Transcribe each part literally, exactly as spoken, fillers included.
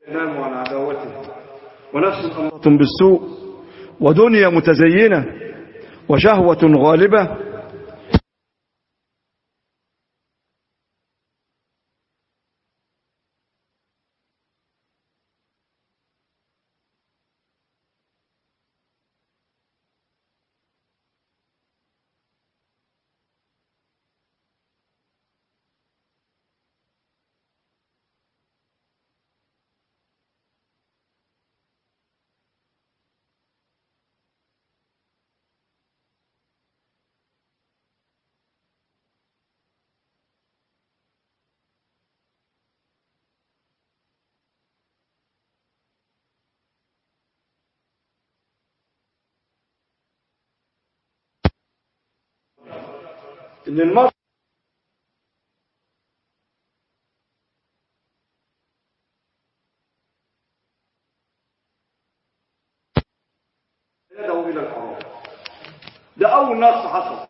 ينام عن عداوته، ونفس أمارة بالسوء، ودنيا متزينة، وشهوة غالبة. إن المرء يدعو إلى الحرام. ده أول نقص حصل.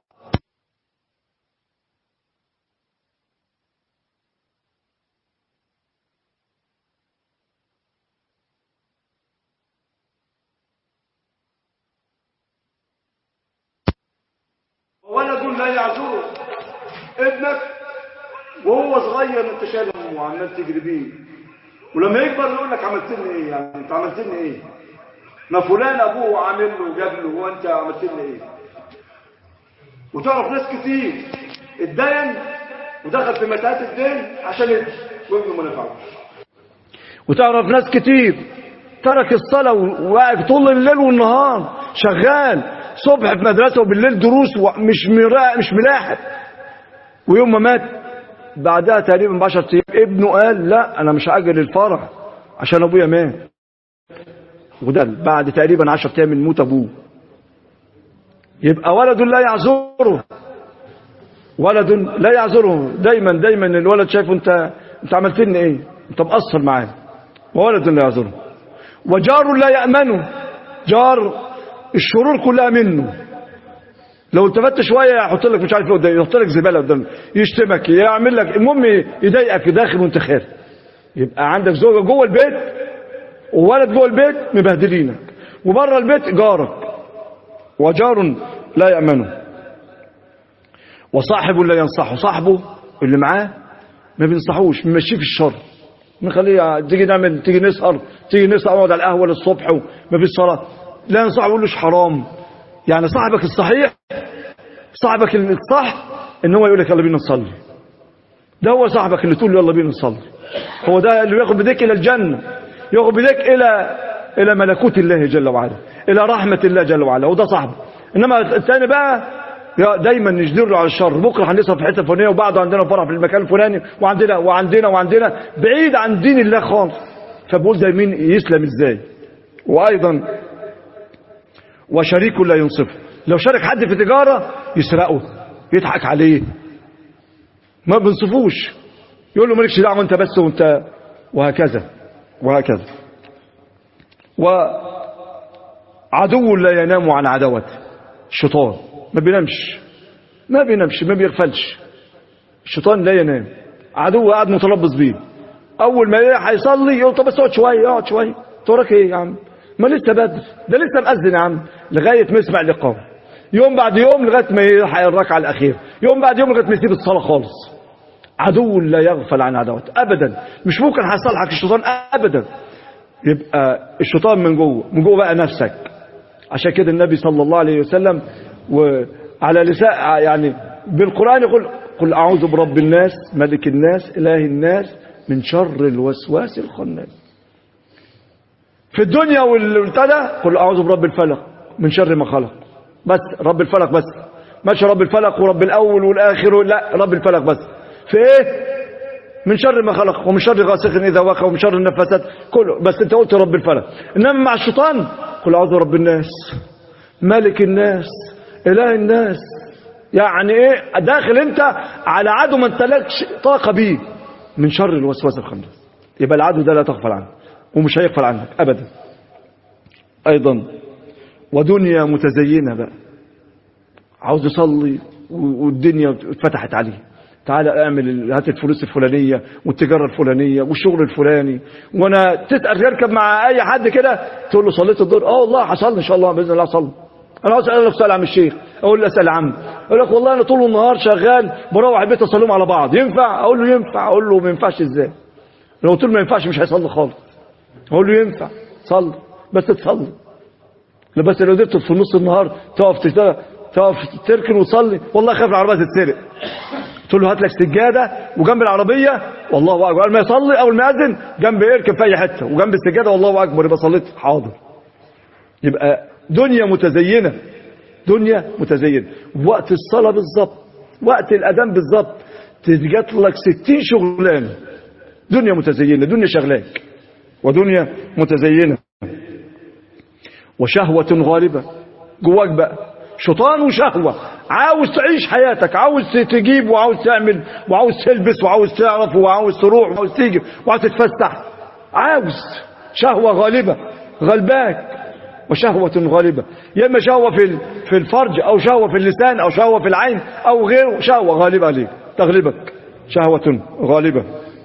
ولد لا يعذره ابنك وهو صغير، انت شايله وعمال تجري بيه، ولما يكبر يقول لك عملت لي ايه؟ يعني انت عملت لي ايه؟ ما فلان ابوه عامل له وجاب له، وانت عملت لي ايه؟ وتعرف ناس كتير اتدين ودخل في متاهات الدين عشان يدي وابنه ما نفعوش. وتعرف ناس كتير ترك الصلاه وواقف طول الليل والنهار شغال، صبح في مدرسه وبالليل دروس ومش مش ملاحق، ويوم ما مات بعدها تقريبا بعشرة ايام ابنه قال لا انا مش هاجل الفرح عشان ابويا مات. وده بعد تقريبا عشرة ايام من موت ابوه. يبقى ولد لا يعذره، ولد لا يعذره. دايما دايما الولد شايفه انت انت عملت لنا ايه؟ انت مقصر معاه. وولد لا يعذره. وجار لا يأمنه، جار الشرور كلها منه. لو التفت شويه يحط لك مش عارف ايه قدام، يحط لك زباله قدام، يشتمك، يعمل لك، المهم يضايقك داخل وانت خارج. يبقى عندك زوجه جوه البيت وولد جوه البيت مبهدلينك، وبره البيت جارك. وجار لا يأمنه. وصاحب لا ينصحه، صاحبه اللي معاه ما بينصحوش، ممشيه في الشر، نخليه تيجي نعمل تيجي نسهر تيجي نسهر نقعد على القهوه للصبح وما فيش صلاه، لا ينصحه يقول له حرام. يعني صاحبك الصحيح، صاحبك الصح ان هو يقول لك يلا بينا نصلي. ده هو صاحبك اللي تقول له يلا بينا نصلي. هو ده اللي ياخد بيديك الى الجنه، ياخد بيديك الى الى ملكوت الله جل وعلا، الى رحمه الله جل وعلا. وده صاحبه. انما الثاني بقى دايما نجدر له على الشر، بكره هنسهر في حته فلانيه وبعده عندنا فرح في المكان الفلاني وعندنا وعندنا وعندنا بعيد عن دين الله خالص. فبقول ده مين يسلم ازاي؟ وايضا وشريك لا ينصفه، لو شارك حد في تجاره يسرقه، يضحك عليه، ما بنصفوش، يقول له مالكش دعوه انت بس وانت، وهكذا وهكذا. وعدو لا ينام عن عداوته، الشيطان ما بينامش ما بينامش ما بيغفلش. الشيطان لا ينام، عدو قاعد متلبس بيه، اول ما هيصلي يقول طب بس اقعد شويه اقعد شويه، تراك ايه يا عم؟ ما لسه بدري، ده لسه مأذن يا عم، لغايه ما يسمع الاقامه، يوم بعد يوم لغايه ما يلحق الركعه الاخيره، يوم بعد يوم لغايه ما يسيب الصلاه خالص. عدو لا يغفل عن عداوته ابدا، مش ممكن هيصلحك الشيطان ابدا. يبقى الشيطان من جوه، من جوه بقى نفسك. عشان كده النبي صلى الله عليه وسلم وعلى لسان يعني بالقران يقول قل اعوذ برب الناس ملك الناس اله الناس من شر الوسواس الخناس. في الدنيا والابتدى قل اعوذ برب الفلق من شر ما خلق، بس رب الفلق بس، مش رب الفلق ورب الاول والاخر، لا رب الفلق بس. في ايه؟ من شر ما خلق ومن شر غاسق اذا وقع ومن شر النفاثات كله، بس انت قلت رب الفلق. انما مع الشيطان قل اعوذ برب الناس ملك الناس اله الناس. يعني ايه؟ داخل انت على عدو ما انتلكش طاقه بيه، من شر الوسواس الخناس. يبقى العدو ده لا تغفل عنه ومش هيغفل عنك ابدا. ايضا ودنيا متزينه بقى، عاوز يصلي والدنيا اتفتحت عليه، تعالى اعمل هات الفلوس الفلانيه والتجاره الفلانيه والشغل الفلاني، وانا تسال تركب مع اي حد كده تقول له صليت الظهر؟ اه والله حصل ان شاء الله باذن الله صلي. انا عاوز اسالك سؤال يا عم الشيخ، اقول له اسال عم، يقول لك والله انا طول النهار شغال بروح البيت اصليهم على بعض، ينفع؟ اقول له ينفع. اقول له ما ينفعش ازاي؟ لو قلت له ما ينفعش مش هيصلي خالص. اقول له ينفع صلي بس تصلي، لا بس لو قدرت في نص النهار تقف تشتغل تقف تركن وتصلي، والله خايف العربيه تتسرق. قلت له هات لك سجاده وجنب العربيه والله اكبر، قبل ما يصلي اول ما يأذن جنب يركب في اي حته وجنب السجاده والله اكبر يبقى صليت حاضر. يبقى دنيا متزينه، دنيا متزينه. وقت الصلاه بالظبط، وقت الاذان بالظبط تجت لك ستين شغلانه. دنيا متزينه، دنيا شغلاك ودنيا متزينه. وشهوه غالبه جواك بقى، شيطان وشهوه، عاوز تعيش حياتك، عاوز تجيب وعاوز تعمل وعاوز تلبس وعاوز تعرف وعاوز تروح وعاوز تيجي وعاوز تتفسح، عاوز شهوه غالبه غلباك. وشهوة غالبة، يا اما شهوة في في الفرج او شهوة في اللسان او شهوة في العين او غيره، شهوة غالبة عليك تغلبك، شهوة غالبة.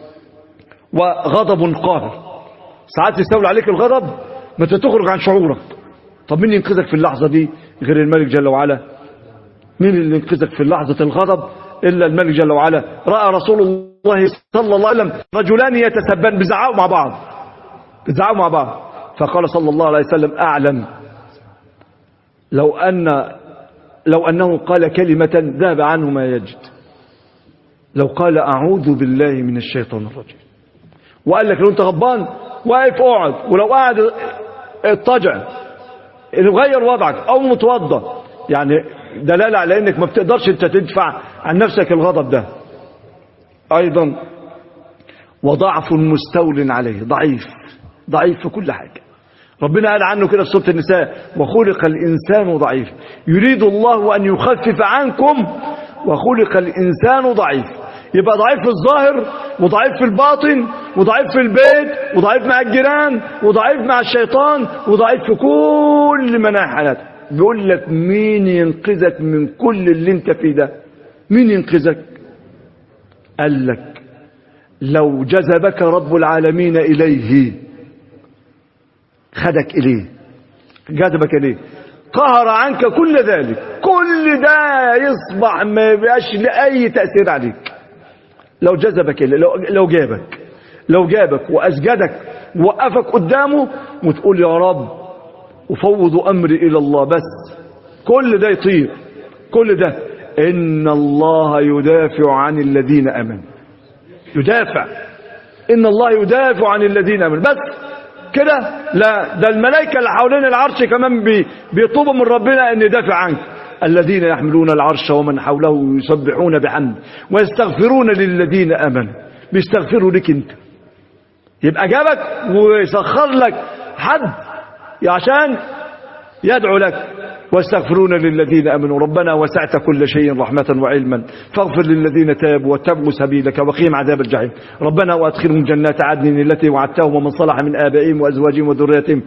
وغضب قاهر، ساعات يستولي عليك الغضب ما تخرج عن شعورك. طب مين ينقذك في اللحظة دي غير الملك جل وعلا؟ مين اللي ينقذك في لحظة الغضب الا الملك جل وعلا؟ رأى رسول الله صلى الله عليه وسلم رجلان يتسبان بيزعقوا مع بعض، بيزعقوا مع بعض، فقال صلى الله عليه وسلم أعلم لو أن لو أنه قال كلمة ذهب عنه ما يجد، لو قال أعوذ بالله من الشيطان الرجيم، وقال لك لو أنت غضبان واقف اقعد، ولو قاعد اضطجع، غير وضعك أو متوضى، يعني دلالة على أنك ما بتقدرش أنت تدفع عن نفسك الغضب ده. أيضا وضعف مستول عليه، ضعيف، ضعيف في كل حاجة. ربنا قال عنه كده في سورة النساء وخلق الإنسان ضعيف، يريد الله أن يخفف عنكم وخلق الإنسان ضعيف. يبقى ضعيف في الظاهر وضعيف في الباطن وضعيف في البيت وضعيف مع الجيران وضعيف مع الشيطان وضعيف في كل مناحي حياتك. بيقول لك مين ينقذك من كل اللي انت فيه ده؟ مين ينقذك؟ قال لك لو جذبك رب العالمين إليه، خدك إليه، جذبك إليه، قهر عنك كل ذلك، كل ده يصبح ما يبقاش لأي تأثير عليك. لو جذبك إليه، لو, لو جابك لو جابك وأسجدك ووقفك قدامه وتقول يا رب وفوض أمري إلى الله، بس كل ده يطير، كل ده. إن الله يدافع عن الذين آمنوا، يدافع، إن الله يدافع عن الذين آمنوا، بس كده لا، ده الملائكة اللي حوالين العرش كمان بي بيطلبوا من ربنا أن يدافع عنك. الذين يحملون العرش ومن حوله يسبحون بحمد ويستغفرون للذين آمنوا، بيستغفروا لك انت. يبقى جابك ويسخر لك حد عشان يدعو لك، واستغفرون للذين امنوا ربنا وسعت كل شيء رحمة وعلما فاغفر للذين تابوا واتبعوا سبيلك وقهم عذاب الجحيم ربنا وادخلهم جنات عدن التي وعدتهم ومن صلح من آبائهم وأزواجهم وذريتهم.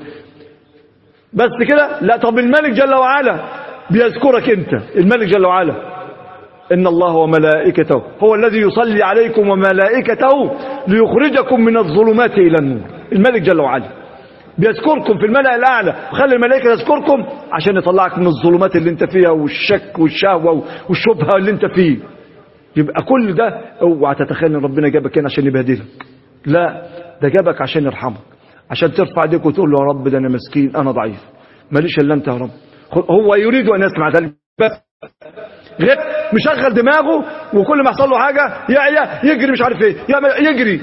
بس كده؟ لا. طب الملك جل وعلا بيذكرك انت، الملك جل وعلا إن الله وملائكته هو الذي يصلي عليكم وملائكته ليخرجكم من الظلمات إلى النور. الملك جل وعلا بيذكركم في الملأ الأعلى، وخلي الملائكة تذكركم عشان يطلعك من الظلمات اللي انت فيها والشك والشهوة والشبهة اللي انت فيه. يبقى كل ده اوعى تتخيل ان ربنا جابك هنا عشان يبهدلك، لا، ده جابك عشان يرحمك، عشان ترفع ايديك وتقول له يا رب ده انا مسكين، انا ضعيف، ماليش الا انت يا رب. هو يريد ان يسمع ذلك، بس غير مشغل دماغه وكل ما يحصل له حاجه يعيا يجري مش عارف ايه، يجري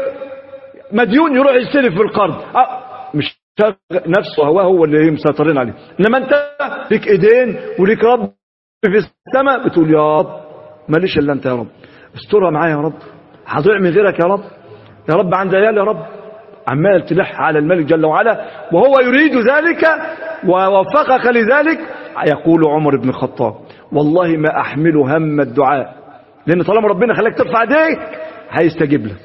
ومديون يروح يستلف في القرض، مش نفسه هو هو اللي مسيطرين عليه. انما انت ليك ايدين وليك رب في السماء بتقول يا رب ماليش الا انت يا رب، استرها معايا يا رب، هضيع من غيرك يا رب، يا رب عندي عيال يا رب. عمال تلح على الملك جل وعلا وهو يريد ذلك ووفقك لذلك. يقول عمر بن الخطاب والله ما احمل هم الدعاء، لان طالما ربنا خلاك ترفع ايديك هيستجيب لك،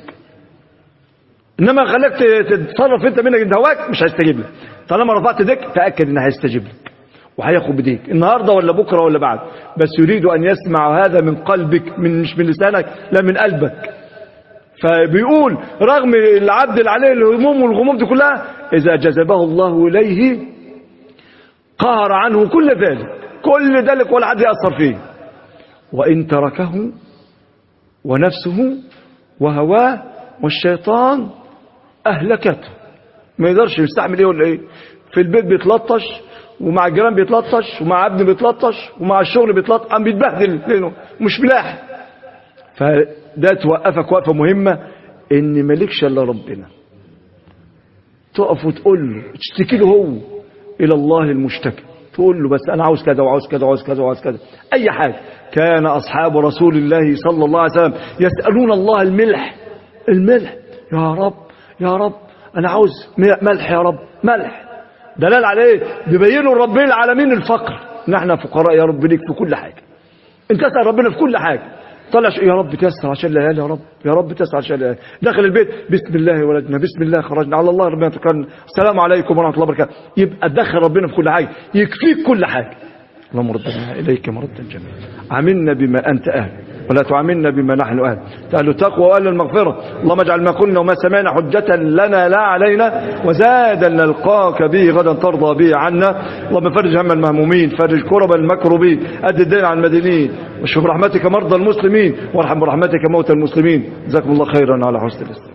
انما خلاك تتصرف انت منك انت هواك مش هيستجيب لك. طالما رفعت ايديك تاكد ان هيستجيب لك. وهياخد بديك النهارده ولا بكره ولا بعد، بس يريد ان يسمع هذا من قلبك، من مش من لسانك، لا من قلبك. فبيقول رغم العبد اللي عليه الهموم والغموم دي كلها، اذا جذبه الله اليه قهر عنه كل ذلك، كل ذلك ولا حد يأثر فيه. وان تركه ونفسه وهواه والشيطان اهلكته، ما يقدرش يستحمل ايه ولا ايه. في البيت بيتلطش، ومع الجيران بيتلطش، ومع ابنه بيتلطش، ومع الشغل بيتلطش، عم بيتبهدل لانه مش ملاحق. فده توقفك وقفه مهمه، ان مالكش الا ربنا. تقف وتقول له، تشتكي له هو، الى الله المشتكى، تقول له بس انا عاوز كذا وعاوز كذا وعاوز كذا وعاوز كذا، اي حاجه. كان اصحاب رسول الله صلى الله عليه وسلم يسالون الله الملح، الملح، يا رب يا رب انا عاوز ملح يا رب، ملح. دلال على ايه؟ بيبينوا رب العالمين الفقر، نحن فقراء يا رب ليك في كل حاجه. انت تسال ربنا في كل حاجه، طلع يا رب تيسر عشان ليالي، يا رب يا رب تيسر عشان ليالي. داخل البيت بسم الله ولدنا، بسم الله خرجنا، على الله ربنا توكلنا، السلام عليكم ورحمه الله وبركاته. يبقى تدخل ربنا في كل حاجه، يكفيك كل حاجه. اللهم ردنا اليك مردا جميلا، عاملنا بما انت اهل ولا تعاملنا بما نحن اهل، اهل التقوى واهل المغفره. اللهم اجعل ما قلنا وما سمعنا حجه لنا لا علينا، وزادا نلقاك به غدا ترضى به عنا. اللهم فرج هم المهمومين، فرج كرب المكروبين، اد الدين عن المدينين، واشف برحمتك مرضى المسلمين، وارحم برحمتك موتى المسلمين. جزاكم الله خيرا على حسن الاستماع.